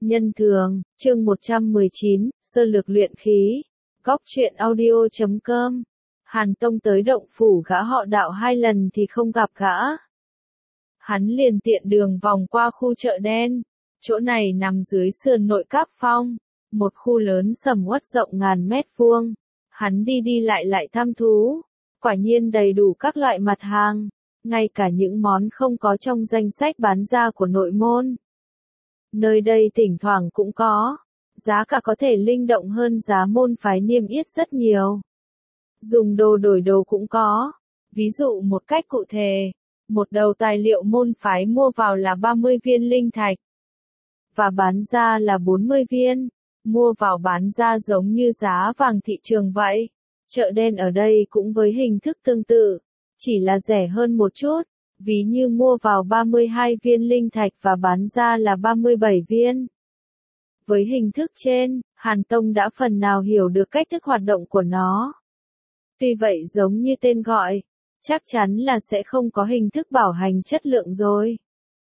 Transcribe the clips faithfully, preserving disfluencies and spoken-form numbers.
Nhân thường, chương một trăm mười chín, sơ lược luyện khí. Góc truyện audio chấm com. Hàn Tông tới động phủ gã họ Đạo hai lần thì không gặp gã. Hắn liền tiện đường vòng qua khu chợ đen. Chỗ này nằm dưới sườn nội Cáp Phong, một khu lớn sầm uất rộng ngàn mét vuông. Hắn đi đi lại lại thăm thú. Quả nhiên đầy đủ các loại mặt hàng, ngay cả những món không có trong danh sách bán ra của nội môn. Nơi đây thỉnh thoảng cũng có, giá cả có thể linh động hơn giá môn phái niêm yết rất nhiều. Dùng đồ đổi đồ cũng có, ví dụ một cách cụ thể, một đầu tài liệu môn phái mua vào là ba mươi viên linh thạch, và bán ra là bốn mươi viên, mua vào bán ra giống như giá vàng thị trường vậy. Chợ đen ở đây cũng với hình thức tương tự, chỉ là rẻ hơn một chút. Ví như mua vào ba mươi hai viên linh thạch và bán ra là ba mươi bảy viên. Với hình thức trên, Hàn Tông đã phần nào hiểu được cách thức hoạt động của nó. Tuy vậy giống như tên gọi, chắc chắn là sẽ không có hình thức bảo hành chất lượng rồi.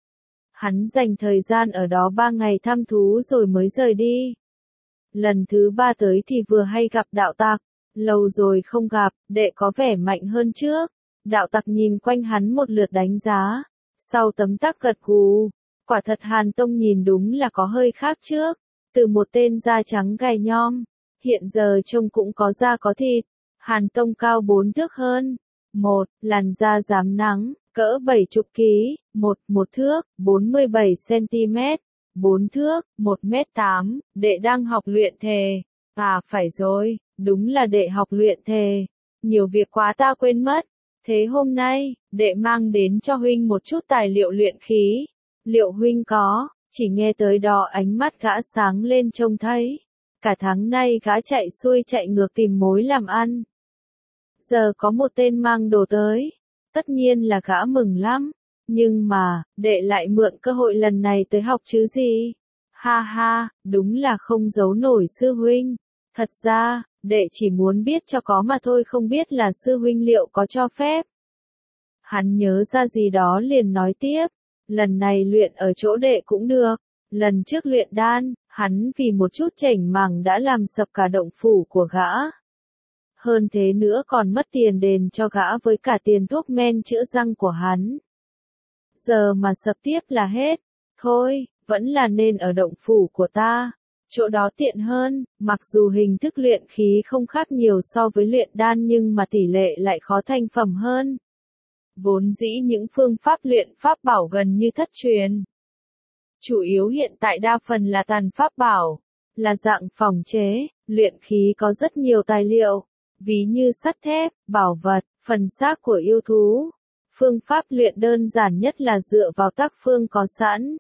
Hắn dành thời gian ở đó ba ngày thăm thú rồi mới rời đi. Lần thứ ba tới thì vừa hay gặp Đạo Tặc, lâu rồi không gặp, đệ có vẻ mạnh hơn trước. Đạo Tặc nhìn quanh hắn một lượt đánh giá, sau tấm tắc gật gù, quả thật Hàn Tông nhìn đúng là có hơi khác trước, từ một tên da trắng gầy nhom, hiện giờ trông cũng có da có thịt. Hàn Tông cao bốn thước hơn, một, làn da rám nắng, cỡ bảy chục ký, một, một thước, bốn mươi bảy xăng-ti-mét, bốn thước, một mét tám, đệ đang học luyện thể. À phải rồi, đúng là đệ học luyện thể, nhiều việc quá ta quên mất. Thế hôm nay, đệ mang đến cho huynh một chút tài liệu luyện khí. Liệu huynh có? Chỉ nghe tới đó ánh mắt gã sáng lên trông thấy. Cả tháng nay gã chạy xuôi chạy ngược tìm mối làm ăn. Giờ có một tên mang đồ tới. Tất nhiên là gã mừng lắm. Nhưng mà, đệ lại mượn cơ hội lần này tới học chứ gì? Ha ha, đúng là không giấu nổi sư huynh. Thật ra, đệ chỉ muốn biết cho có mà thôi, không biết là sư huynh liệu có cho phép. Hắn nhớ ra gì đó liền nói tiếp, lần này luyện ở chỗ đệ cũng được, lần trước luyện đan, hắn vì một chút chểnh mảng đã làm sập cả động phủ của gã. Hơn thế nữa còn mất tiền đền cho gã với cả tiền thuốc men chữa răng của hắn. Giờ mà sập tiếp là hết, thôi, vẫn là nên ở động phủ của ta. Chỗ đó tiện hơn, mặc dù hình thức luyện khí không khác nhiều so với luyện đan nhưng mà tỷ lệ lại khó thành phẩm hơn. Vốn dĩ những phương pháp luyện pháp bảo gần như thất truyền. Chủ yếu hiện tại đa phần là tàn pháp bảo, là dạng phòng chế, luyện khí có rất nhiều tài liệu, ví như sắt thép, bảo vật, phần xác của yêu thú. Phương pháp luyện đơn giản nhất là dựa vào tác phương có sẵn,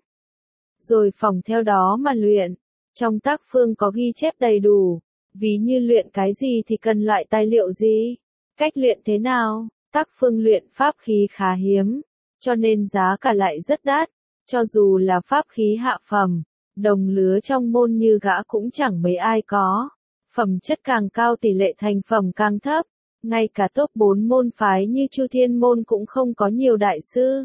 rồi phòng theo đó mà luyện. Trong tác phương có ghi chép đầy đủ, ví như luyện cái gì thì cần loại tài liệu gì, cách luyện thế nào. Tác phương luyện pháp khí khá hiếm, cho nên giá cả lại rất đắt. Cho dù là pháp khí hạ phẩm, đồng lứa trong môn như gã cũng chẳng mấy ai có. Phẩm chất càng cao tỷ lệ thành phẩm càng thấp, ngay cả top bốn môn phái như Chu Thiên môn cũng không có nhiều đại sư.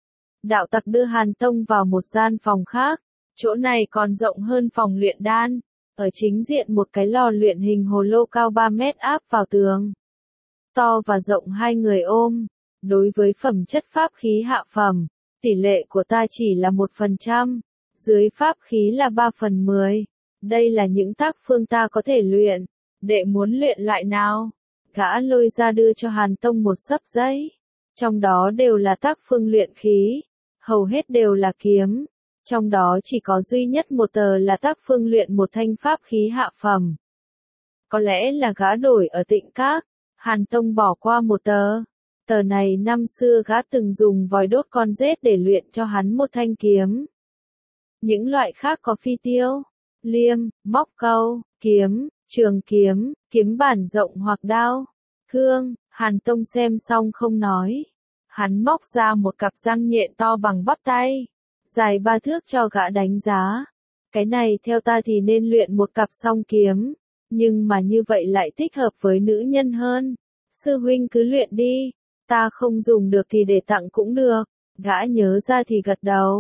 Đạo Tặc đưa Hàn Tông vào một gian phòng khác. Chỗ này còn rộng hơn phòng luyện đan, ở chính diện một cái lò luyện hình hồ lô cao ba mét áp vào tường. To và rộng hai người ôm. Đối với phẩm chất pháp khí hạ phẩm, tỷ lệ của ta chỉ là một phần trăm, dưới pháp khí là ba phần mười. Đây là những tác phương ta có thể luyện. Đệ muốn luyện loại nào? Gã lôi ra đưa cho Hàn Tông một xấp giấy. Trong đó đều là tác phương luyện khí, hầu hết đều là kiếm. Trong đó chỉ có duy nhất một tờ là tác phương luyện một thanh pháp khí hạ phẩm. Có lẽ là gã đổi ở Tịnh Các, Hàn Tông bỏ qua một tờ. Tờ này năm xưa gã từng dùng vòi đốt con rết để luyện cho hắn một thanh kiếm. Những loại khác có phi tiêu, liêm, móc câu, kiếm, trường kiếm, kiếm bản rộng hoặc đao, thương. Hàn Tông xem xong không nói. Hắn móc ra một cặp răng nhện to bằng bắp tay, dài ba thước cho gã đánh giá. Cái này theo ta thì nên luyện một cặp song kiếm, nhưng mà như vậy lại thích hợp với nữ nhân hơn. Sư huynh cứ luyện đi, ta không dùng được thì để tặng cũng được. Gã nhớ ra thì gật đầu.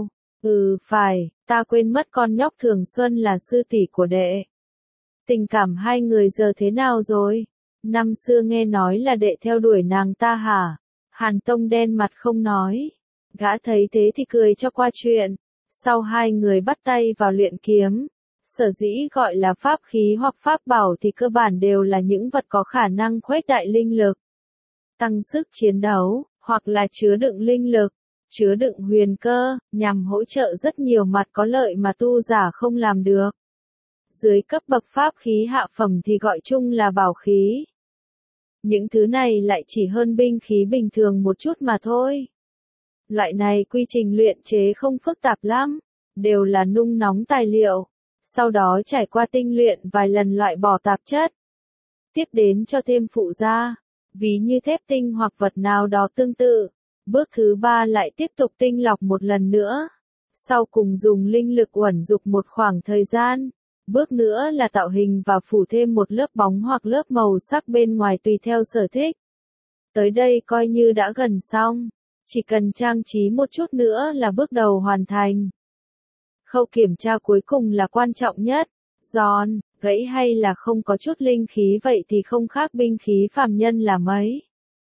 Ừ phải, ta quên mất con nhóc Thường Xuân là sư tỷ của đệ. Tình cảm hai người giờ thế nào rồi? Năm xưa nghe nói là đệ theo đuổi nàng ta hả? Hàn Tông đen mặt không nói. Gã thấy thế thì cười cho qua chuyện. Sau hai người bắt tay vào luyện kiếm. Sở dĩ gọi là pháp khí hoặc pháp bảo thì cơ bản đều là những vật có khả năng khuếch đại linh lực, tăng sức chiến đấu, hoặc là chứa đựng linh lực, chứa đựng huyền cơ, nhằm hỗ trợ rất nhiều mặt có lợi mà tu giả không làm được. Dưới cấp bậc pháp khí hạ phẩm thì gọi chung là bảo khí. Những thứ này lại chỉ hơn binh khí bình thường một chút mà thôi. Loại này quy trình luyện chế không phức tạp lắm, đều là nung nóng tài liệu, sau đó trải qua tinh luyện vài lần loại bỏ tạp chất. Tiếp đến cho thêm phụ gia, ví như thép tinh hoặc vật nào đó tương tự. Bước thứ ba lại tiếp tục tinh lọc một lần nữa. Sau cùng dùng linh lực uẩn dục một khoảng thời gian. Bước nữa là tạo hình và phủ thêm một lớp bóng hoặc lớp màu sắc bên ngoài tùy theo sở thích. Tới đây coi như đã gần xong. Chỉ cần trang trí một chút nữa là bước đầu hoàn thành. Khâu kiểm tra cuối cùng là quan trọng nhất. Giòn, gãy hay là không có chút linh khí vậy thì không khác binh khí phàm nhân là mấy.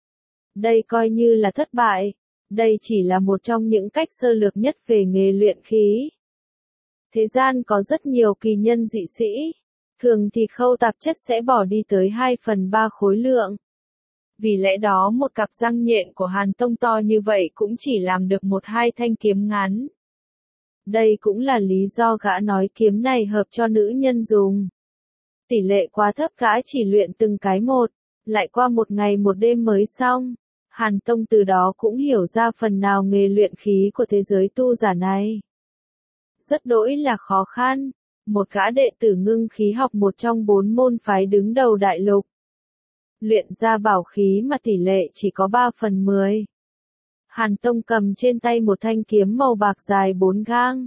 Đây coi như là thất bại. Đây chỉ là một trong những cách sơ lược nhất về nghề luyện khí. Thế gian có rất nhiều kỳ nhân dị sĩ. Thường thì khâu tạp chất sẽ bỏ đi tới hai phần ba khối lượng. Vì lẽ đó một cặp răng nhện của Hàn Tông to như vậy cũng chỉ làm được một hai thanh kiếm ngắn. Đây cũng là lý do gã nói kiếm này hợp cho nữ nhân dùng. Tỷ lệ quá thấp, gã chỉ luyện từng cái một, lại qua một ngày một đêm mới xong. Hàn Tông từ đó cũng hiểu ra phần nào nghề luyện khí của thế giới tu giả này. Rất đỗi là khó khăn. Một gã đệ tử ngưng khí học một trong bốn môn phái đứng đầu đại lục. Luyện ra bảo khí mà tỷ lệ chỉ có ba phần mười. Hàn Tông cầm trên tay một thanh kiếm màu bạc dài bốn gang.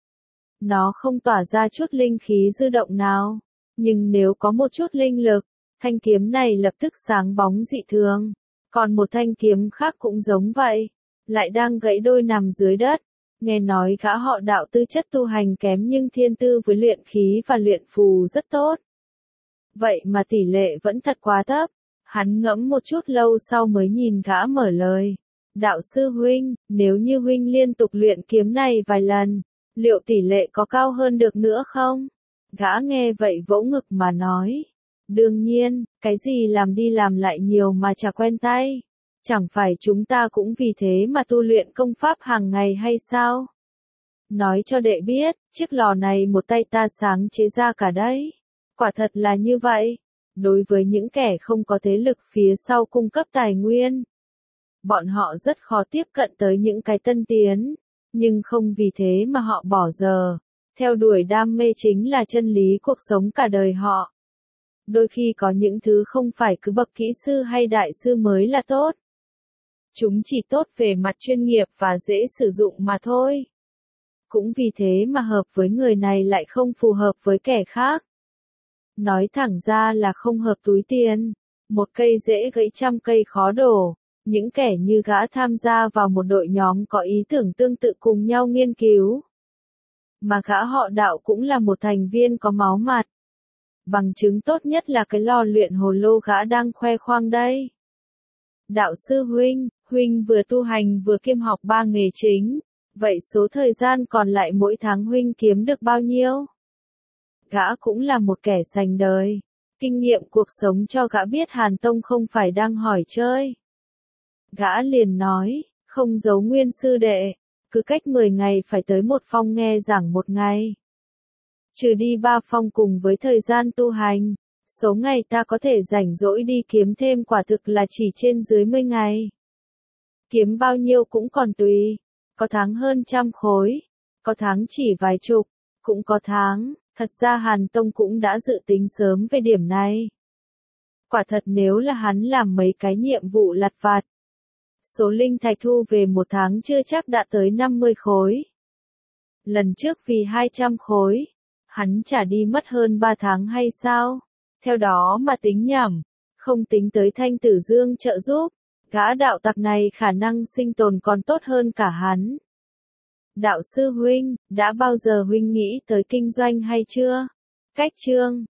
Nó không tỏa ra chút linh khí dư động nào. Nhưng nếu có một chút linh lực, thanh kiếm này lập tức sáng bóng dị thường. Còn một thanh kiếm khác cũng giống vậy. Lại đang gãy đôi nằm dưới đất. Nghe nói gã họ Đạo tư chất tu hành kém nhưng thiên tư với luyện khí và luyện phù rất tốt. Vậy mà tỷ lệ vẫn thật quá thấp. Hắn ngẫm một chút lâu sau mới nhìn gã mở lời. Đạo sư huynh, nếu như huynh liên tục luyện kiếm này vài lần, liệu tỷ lệ có cao hơn được nữa không? Gã nghe vậy vỗ ngực mà nói. Đương nhiên, cái gì làm đi làm lại nhiều mà chả quen tay. Chẳng phải chúng ta cũng vì thế mà tu luyện công pháp hàng ngày hay sao? Nói cho đệ biết, chiếc lò này một tay ta sáng chế ra cả đấy. Quả thật là như vậy. Đối với những kẻ không có thế lực phía sau cung cấp tài nguyên, bọn họ rất khó tiếp cận tới những cái tân tiến. Nhưng không vì thế mà họ bỏ giờ. Theo đuổi đam mê chính là chân lý cuộc sống cả đời họ. Đôi khi có những thứ không phải cứ bậc kỹ sư hay đại sư mới là tốt. Chúng chỉ tốt về mặt chuyên nghiệp và dễ sử dụng mà thôi. Cũng vì thế mà hợp với người này lại không phù hợp với kẻ khác. Nói thẳng ra là không hợp túi tiền. Một cây dễ gãy trăm cây khó đổ. Những kẻ như gã tham gia vào một đội nhóm có ý tưởng tương tự cùng nhau nghiên cứu. Mà gã họ Đạo cũng là một thành viên có máu mặt. Bằng chứng tốt nhất là cái lò luyện hồ lô gã đang khoe khoang đây. Đạo sư huynh, huynh vừa tu hành vừa kiêm học ba nghề chính. Vậy số thời gian còn lại mỗi tháng huynh kiếm được bao nhiêu? Gã cũng là một kẻ sành đời. Kinh nghiệm cuộc sống cho gã biết Hàn Tông không phải đang hỏi chơi. Gã liền nói, không giấu nguyên sư đệ, cứ cách mười ngày phải tới một phong nghe giảng một ngày. Trừ đi ba phong cùng với thời gian tu hành, số ngày ta có thể rảnh rỗi đi kiếm thêm quả thực là chỉ trên dưới mươi ngày. Kiếm bao nhiêu cũng còn tùy, có tháng hơn trăm khối, có tháng chỉ vài chục, cũng có tháng, thật ra Hàn Tông cũng đã dự tính sớm về điểm này. Quả thật nếu là hắn làm mấy cái nhiệm vụ lặt vặt, số linh thạch thu về một tháng chưa chắc đã tới năm mươi khối. Lần trước vì hai trăm khối, hắn trả đi mất hơn ba tháng hay sao? Theo đó mà tính nhầm, không tính tới Thanh Tử Dương trợ giúp, gã đạo tặc này khả năng sinh tồn còn tốt hơn cả hắn. Đạo sư huynh, đã bao giờ huynh nghĩ tới kinh doanh hay chưa? Cách chương